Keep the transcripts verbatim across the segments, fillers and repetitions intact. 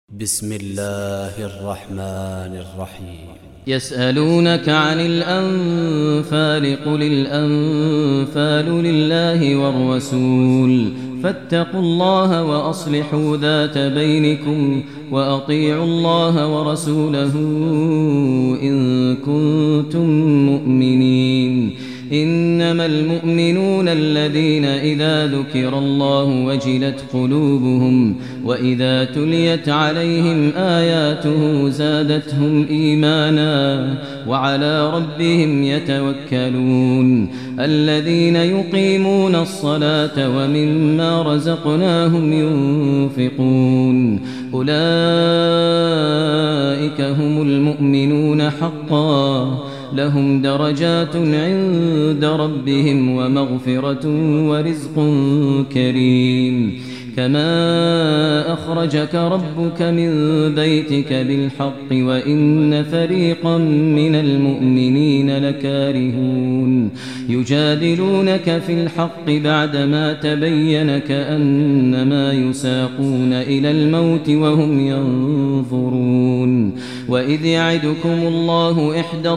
بسم الله الرحمن الرحيم. يسألونك عن الأنفال قل الأنفال لله والرسول فاتقوا الله وأصلحوا ذات بينكم وأطيعوا الله ورسوله إن كنتم مؤمنين. إنما المؤمنون الذين إذا ذكر الله وجلت قلوبهم وإذا تليت عليهم آياته زادتهم إيمانا وعلى ربهم يتوكلون. الذين يقيمون الصلاة ومما رزقناهم ينفقون أولئك هم المؤمنون حقا لهم درجات عند ربهم ومغفرة ورزق كريم. كما أخرجك ربك من بيتك بالحق وإن فريقا من المؤمنين لكارهون. يجادلونك في الحق بعدما تبين كأنما يساقون إلى الموت وهم ينظرون. وإذ يعدكم الله إحدى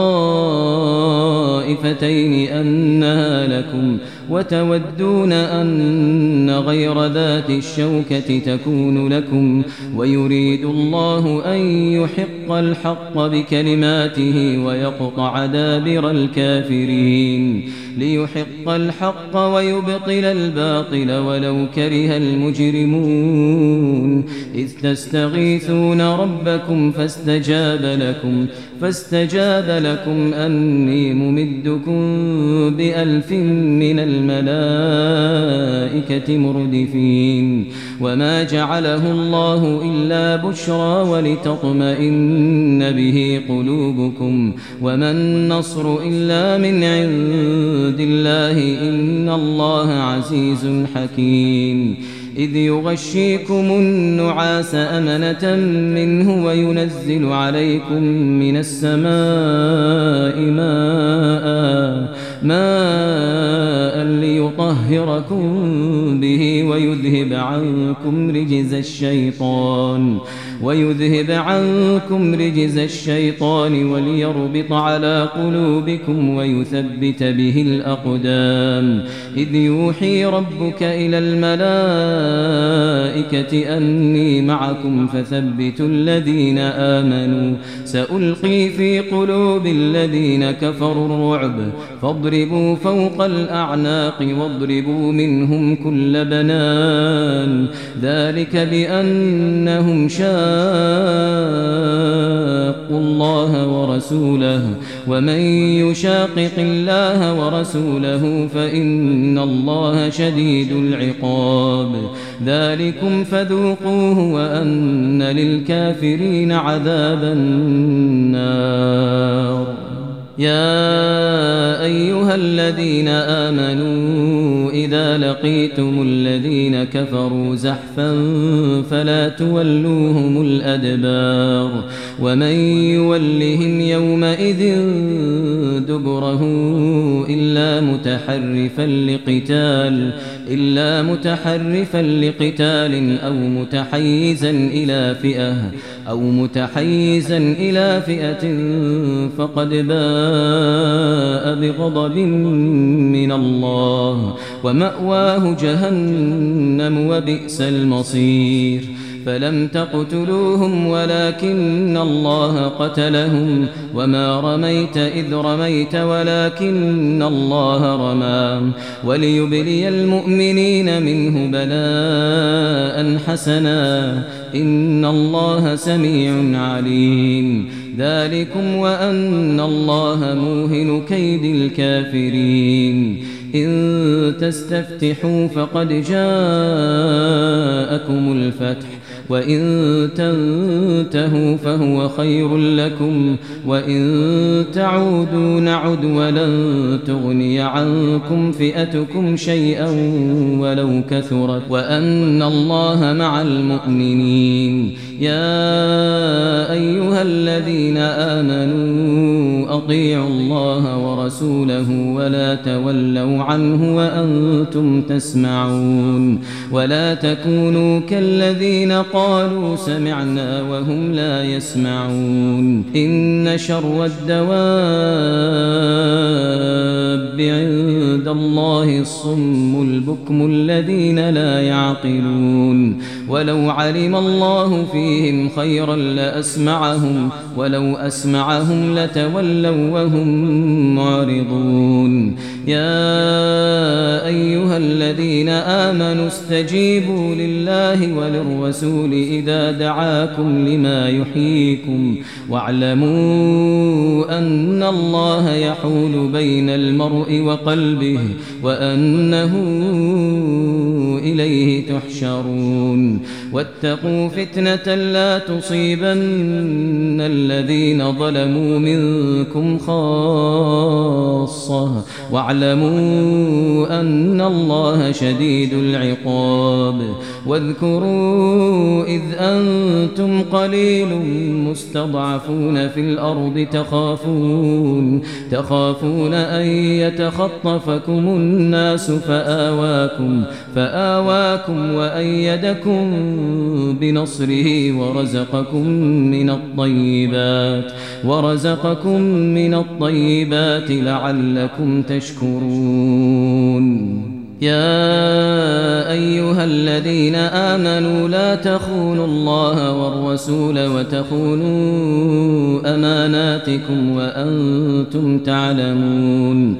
الطائفتين أنها لكم وتودون أن غير ذات الشوكة تكون لكم ويريد الله أن يحق الحق بكلماته ويقطع دابر الكافرين ليحق الحق ويبطل الباطل ولو كره المجرمون. إذ تستغيثون ربكم فاستجاب لكم فاستجاب لكم أني ممدكم بألف من الملائكة مردفين. وما جعله الله إلا بشرى ولتطمئن به قلوبكم وما النصر إلا من عند الله إن الله عزيز حكيم. إذ يغشيكم النعاس أمنة منه وينزل عليكم من السماء ماء ماء ليطهركم به ويذهب عنكم رجز الشيطان ويذهب عنكم رجز الشيطان وليربط على قلوبكم ويثبت به الأقدام. إذ يوحي ربك إلى الملائكة أني معكم فثبتوا الذين آمنوا سألقي في قلوب الذين كفروا الرعب فاضربوا فوق الأعناق واضربوا منهم كل بنان. ذلك بأنهم شاقوا الله ورسوله ومن يشاقق الله ورسوله فإن الله شديد العقاب. ذلكم فذوقوه وأن للكافرين عذاب النار. يا أيها الذين آمنوا إذا لقيتم الذين كفروا زحفا فلا تولوهم الأدبار ومن يولهم يومئذ دبره إلا متحرفا لقتال إلا متحرفا لقتال أو متحيزا إلى فئة أو متحيزا إلى فئة فقد باء بغضب من الله ومأواه جهنم وبئس المصير. فلم تقتلوهم ولكن الله قتلهم وما رميت إذ رميت ولكن الله رمى وليبلي المؤمنين منه بلاء حسنا إن الله سميع عليم. ذلكم وأن الله موهن كيد الكافرين. إن تستفتحوا فقد جاءكم الفتح وإن تنتهوا فهو خير لكم وإن تعودوا نعد ولن تغني عنكم فئتكم شيئا ولو كثرت وأن الله مع المؤمنين. يا أيها الذين آمنوا أطيعوا الله ورسوله ولا تولوا عنه وأنتم تسمعون ولا تكونوا كالذين قالوا سمعنا وهم لا يسمعون إن شر الدواب عند الله الصم البكم الذين لا يعقلون ولو علم الله فيهم خيرا لأسمعهم ولو أسمعهم لتولوا وهم معرضون يا أيها الذين آمنوا استجيبوا لله وللرسول إذا دعاكم لما يحييكم واعلموا أن الله يحول بين المرء وقلبه وأنه إليه تحشرون واتقوا فتنة لا تصيبن الذين ظلموا منكم خاصة واعلموا أن الله شديد العقاب واذكروا إذ أنتم قليل مستضعفون في الأرض تخافون تخافون أن يتخطفكم الناس فآواكم فآواكم وأيدكم بنصره ورزقكم من الطيبات ورزقكم من الطيبات لعلكم تشكرون يا أيها الذين آمنوا لا تخونوا الله والرسول وتخونوا أماناتكم وأنتم تعلمون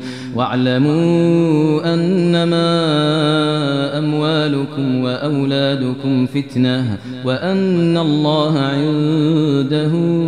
واعلموا أنما أموالكم وأولادكم فتنة وأن الله عنده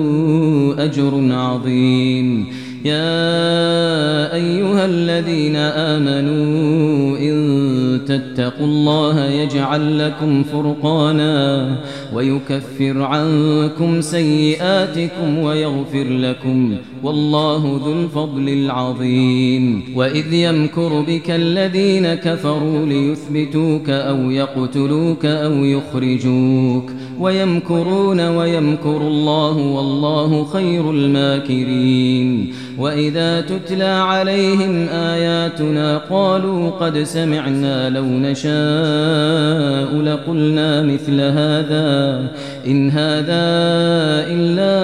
أجر عظيم يا أيها الذين آمنوا إن تتقوا الله يجعل لكم فرقانا ويكفر عنكم سيئاتكم ويغفر لكم والله ذو الفضل العظيم وإذ يمكر بك الذين كفروا ليثبتوك أو يقتلوك أو يخرجوك ويمكرون ويمكر الله والله خير الماكرين وإذا تتلى عليهم آياتنا قالوا قد سمعنا لو نشاء لقلنا مثل هذا إن هذا إلا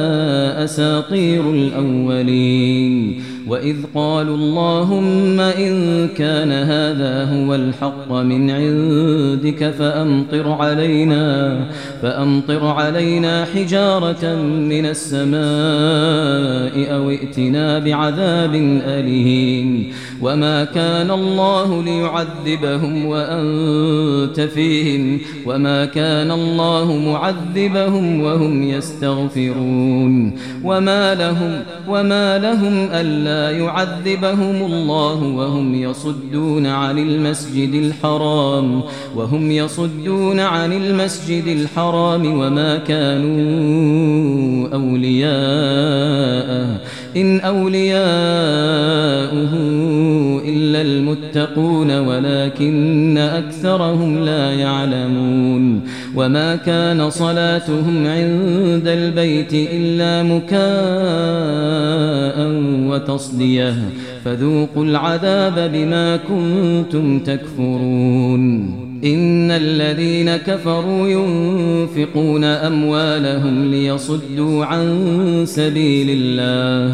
أساطير الأولين وإذ قالوا اللهم إن كان هذا هو الحق من عندك فأمطر علينا فأمطر علينا حجارة من السماء أو ائتنا بعذاب أليم وما كان الله ليعذبهم وأنت فيهم وما كان الله معذبهم وهم يستغفرون وما لهم وما لهم ألا يعذبهم الله وهم يصدون عن المسجد الحرام وهم يصدون عن المسجد الحرام وما كانوا أولياءه إن أولياؤه إلا المتقون ولكن أكثرهم لا يعلمون وما كان صلاتهم عند البيت إلا مكاء وتصديه فذوقوا العذاب بما كنتم تكفرون إن الذين كفروا ينفقون أموالهم ليصدوا عن سبيل الله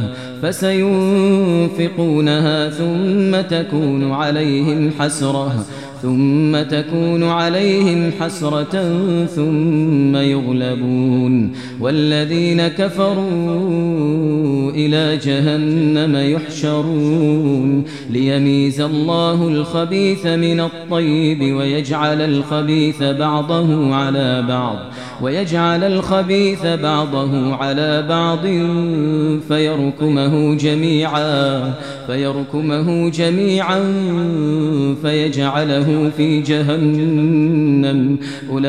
فسينفقونها ثم تكون عليهم حسرة ثم تكون عليهم حسرة ثم يغلبون والذين كفروا إلى جهنم يحشرون ليميز الله الخبيث من الطيب ويجعل الخبيث بعضه على بعض ويجعل الخبيث بعضه على بعض فيركمه جميعا فيركمه جميعا فيجعله في جهنم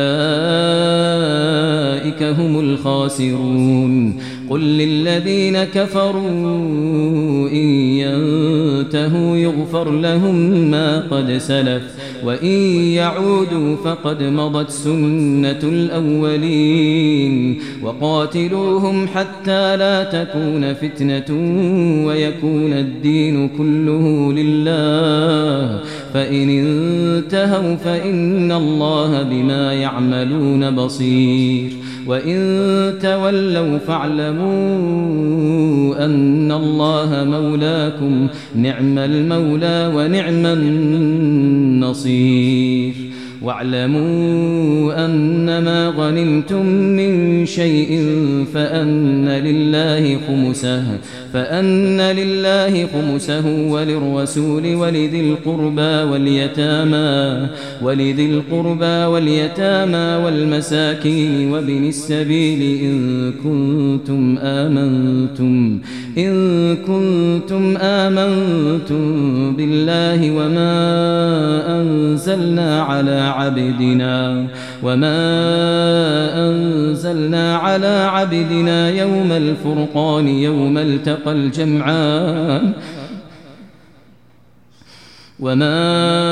أولئك هم الخاسرون قل للذين كفروا إن ينتهوا يغفر لهم ما قد سلف وإن يعودوا فقد مضت سنة الأولين وقاتلوهم حتى لا تكون فتنة ويكون الدين كله لله فإن انتهوا فإن الله بما يعملون بصير وإن تولوا فاعلموا أن الله مولاكم نعم المولى ونعم النصير واعلموا أنما غنمتم من شيء فأن لله خمسه فأن لله خمسه وللرسول ولذي القربى واليتامى ولذي القربى واليتامى والمساكين وابن السبيل إن كنتم آمنتم إن كنتم آمنتم بالله وما أنزلنا على عبدنا وما أنزلنا على عبدنا يوم الفرقان يوم التقى الجمعان وما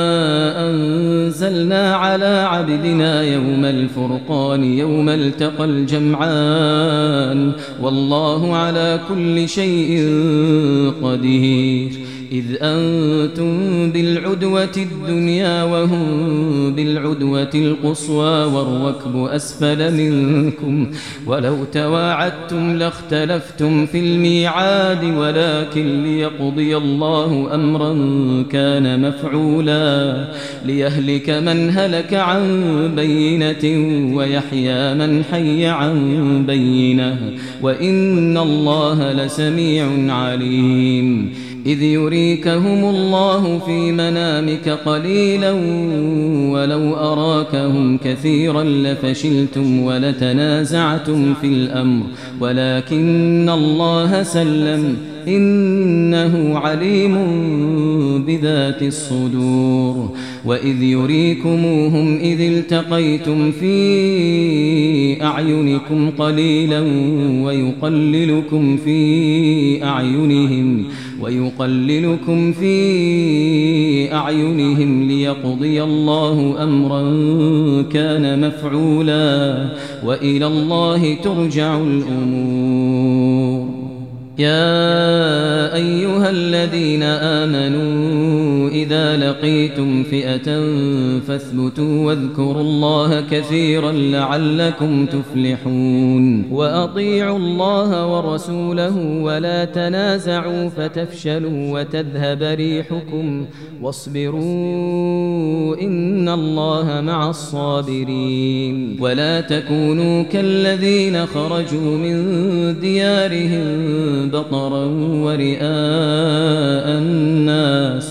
أنزلنا على عبدنا يوم الفرقان يوم التقى الجمعان والله على كل شيء قدير إذ أنتم بالعدوة الدنيا وهم بالعدوة القصوى والركب أسفل منكم ولو تواعدتم لاختلفتم في الميعاد ولكن ليقضي الله أمرا كان مفعولا ليهلك من هلك عن بينة ويحيى من حي عن بينة وإن الله لسميع عليم إذ يريكهم الله في منامك قليلا ولو أراكهم كثيرا لفشلتم ولتنازعتم في الأمر ولكن الله سلم إنه عليم بذات الصدور وإذ يريكموهم إذ التقيتم في أعينكم قليلا ويقللكم في أعينهم ويقللكم في أعينهم ليقضي الله أمرا كان مفعولا وإلى الله ترجع الأمور يا أيها الذين آمنوا إذا لقيتم فئة فاثبتوا واذكروا الله كثيرا لعلكم تفلحون وأطيعوا الله ورسوله ولا تنازعوا فتفشلوا وتذهب ريحكم واصبروا إن الله مع الصابرين ولا تكونوا كالذين خرجوا من ديارهم بطرا ورئاء الناس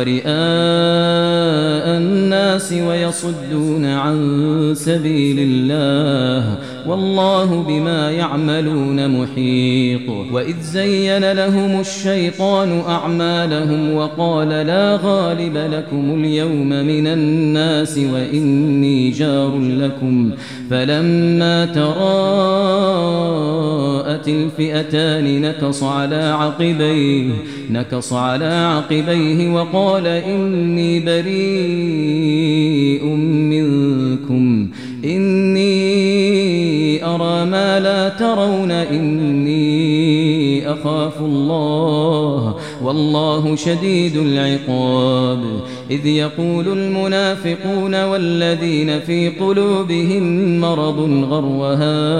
ورئاء الناس ويصدون عن سبيل الله والله بما يعملون محيط وإذ زين لهم الشيطان أعمالهم وقال لا غالب لكم اليوم من الناس وإني جار لكم فلما تراءت الفئتان نكص على عقبيه نكص على عقبيه وقال إني بريء منكم إني أرى ما لا ترون إني أخاف الله والله شديد العقاب إذ يقول المنافقون والذين في قلوبهم مرض غر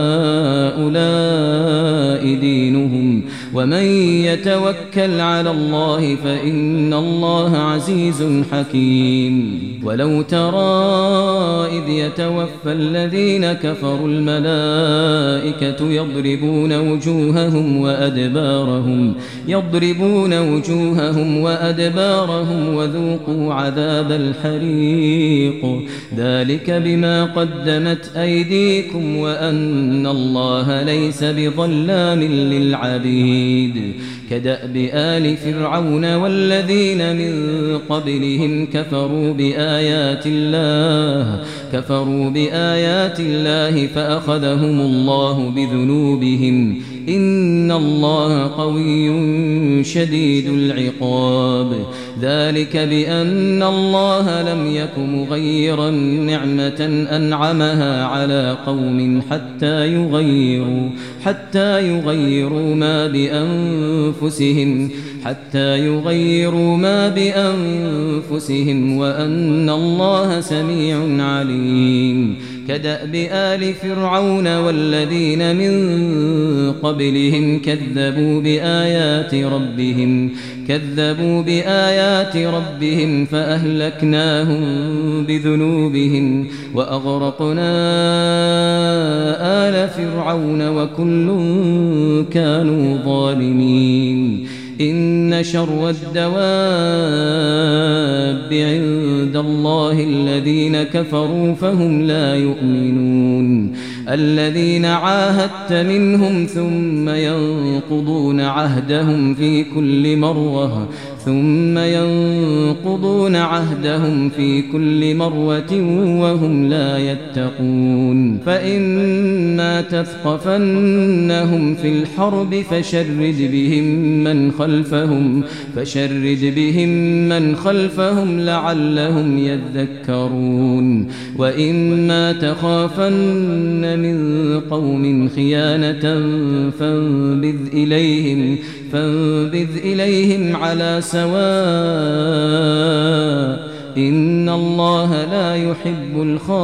هؤلاء دينهم ومن يتوكل على الله فإن الله عزيز حكيم ولو ترى إذ يتوفى الذين كفروا الملائكة يضربون وجوههم وأدبارهم يضربون وجوههم وأدبارهم وذوقوا عذاب الحريق ذلك بما قدمت أيديكم وأن الله ليس بظلام للعبيد كدأب آل فرعون والذين من قبلهم كفروا بآيات الله كفروا بآيات الله فأخذهم الله بذنوبهم إن الله قوي شديد العقاب ذلك بأن الله لم يك مغيرا نعمة أنعمها على قوم حتى يغيروا حتى يغيروا ما بأنفسهم بأنفسهم حتى يغيروا ما بأنفسهم وأن الله سميع عليم. كدأب آل فرعون والذين من قبلهم كذبوا بآيات ربهم كذبوا بآيات ربهم فأهلكناهم بذنوبهم وأغرقنا آل فرعون وكل كانوا ظالمين. إن شر الدواب عند الله الذين كفروا فهم لا يؤمنون. الذين عاهدت منهم ثم ينقضون عهدهم في كل مرة ثم ينقضون عهدهم في كل مرة وهم لا يتقون. فإما تثقفنهم في الحرب فشرد بهم من خلفهم فشرد بهم من خلفهم لعلهم يذكرون. وإما تخافن من قوم خيانة فانبذ إليهم فانبذ إليهم على سواء إن الله لا يحب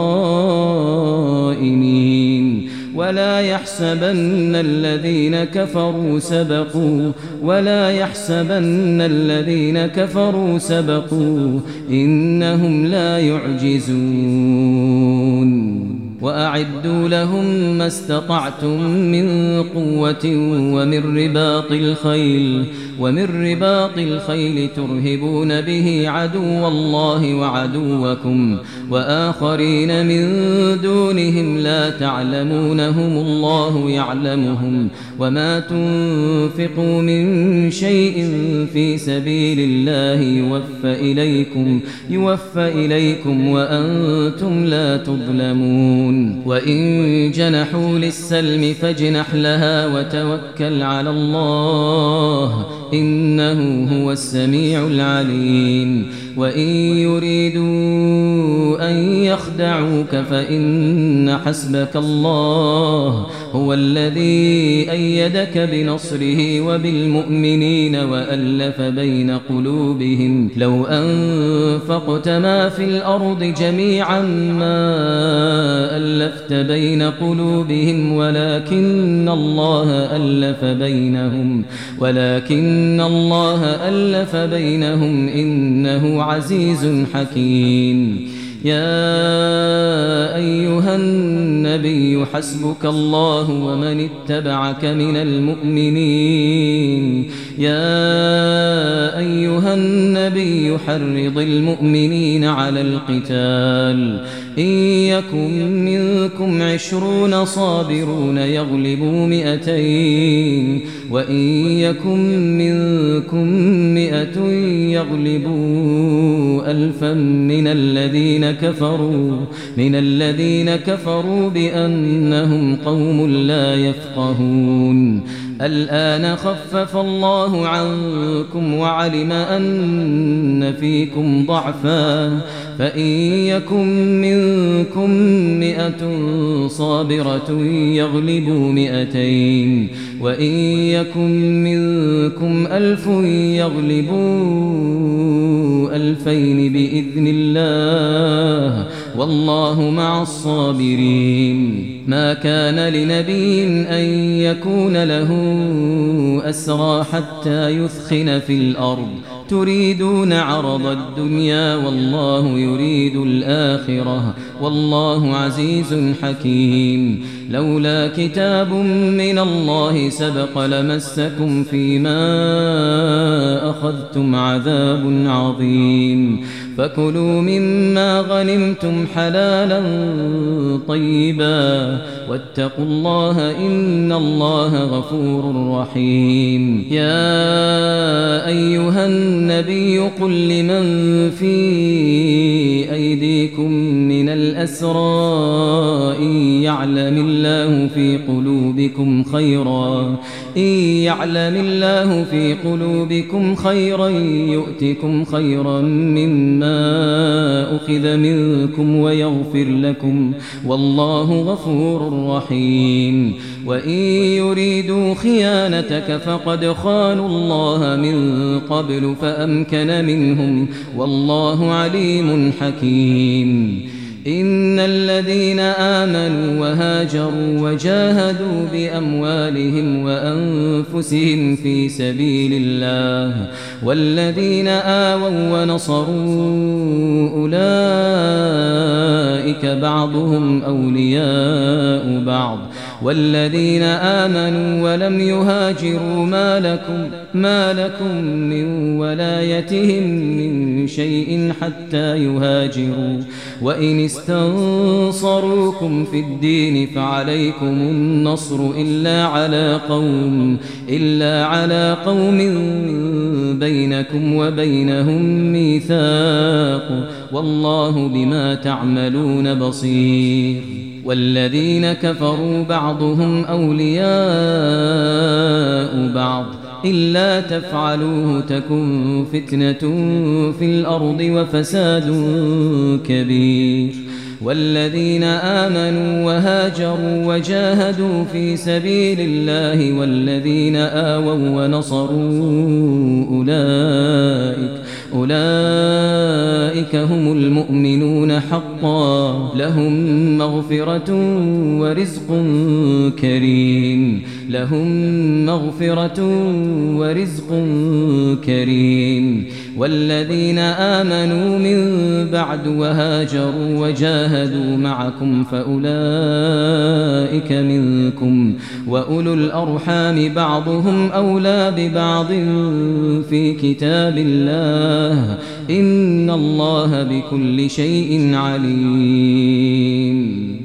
الخائنين. ولا يحسبن الذين كفروا سبقوا ولا يحسبن الذين كفروا سبقوا إنهم لا يعجزون. وأعدوا لهم ما استطعتم من قوة ومن رباط الخيل ومن رباط الخيل ترهبون به عدو الله وعدوكم وآخرين من دونهم لا تعلمونهم الله يعلمهم. وما تنفقوا من شيء في سبيل الله يوفى إليكم يوفى إليكم وأنتم لا تظلمون. وإن جنحوا للسلم فاجنح لها وتوكل على الله إنه هو السميع العليم. وإن يريدوا أن يخدعوك فإن حسبك الله هو الذي أيدك بنصره وبالمؤمنين وألف بين قلوبهم. لو أنفقت ما في الأرض جميعا ما ألفت بين قلوبهم ولكن الله ألف بينهم ولكن الله ألف بينهم إنه عزيز حكيم. يا أيها النبي حسبك الله ومن اتبعك من المؤمنين. يا أيها النبي حرض المؤمنين على القتال إن يكن منكم عشرون صابرون يغلبوا مئتين وإن يكن منكم مئة يغلبوا ألفا من الذين كفروا من الذين كفروا بأنهم قوم لا يفقهون. الآن خفف الله عنكم وعلم أن فيكم ضعفا فإن يكن منكم مئة صابرة يغلبوا مئتين وإن يكن منكم ألف يغلبوا ألفين بإذن الله والله مع الصابرين. ما كان لنبي أن يكون له أسرى حتى يثخن في الأرض تريدون عرض الدنيا والله يريد الآخرة والله عزيز حكيم. لولا كتاب من الله سبق لمسكم فيما أخذتم عذاب عظيم. فكلوا مما غنمتم حلالا طيبا واتقوا الله إن الله غفور رحيم. يا أيها النبي قل لمن في أيديكم من الأسرى إن يعلم الله في قلوبكم قلوبكم خيرا إن يعلم الله في قلوبكم خيرا يؤتكم خيرا مما أخذ منكم ويغفر لكم والله غفور رحيم وإن يريدوا خيانتك فقد خانوا الله من قبل فأمكن منهم والله عليم حكيم إن الذين آمنوا وهاجروا وجاهدوا بأموالهم وأنفسهم في سبيل الله والذين آووا ونصروا أولئك بعضهم أولياء بعض والذين آمنوا ولم يهاجروا ما لكم, ما لكم من ولايتهم من شيء حتى يهاجروا وإن استنصروكم في الدين فعليكم النصر إلا على قوم إلا على قوم بينكم وبينهم ميثاق والله بما تعملون بصير والذين كفروا بعضهم أولياء بعض إلا تفعلوه تكن فتنة في الأرض وفساد كبير والذين آمنوا وهاجروا وجاهدوا في سبيل الله والذين آووا ونصروا أولئك أولئك هم المؤمنون حقا لهم مغفرة ورزق كريم لهم مغفرة ورزق كريم والذين آمنوا من بعد وهاجروا وجاهدوا معكم فأولئك منكم وأولو الأرحام بعضهم أولى ببعض في كتاب الله إن الله بكل شيء عليم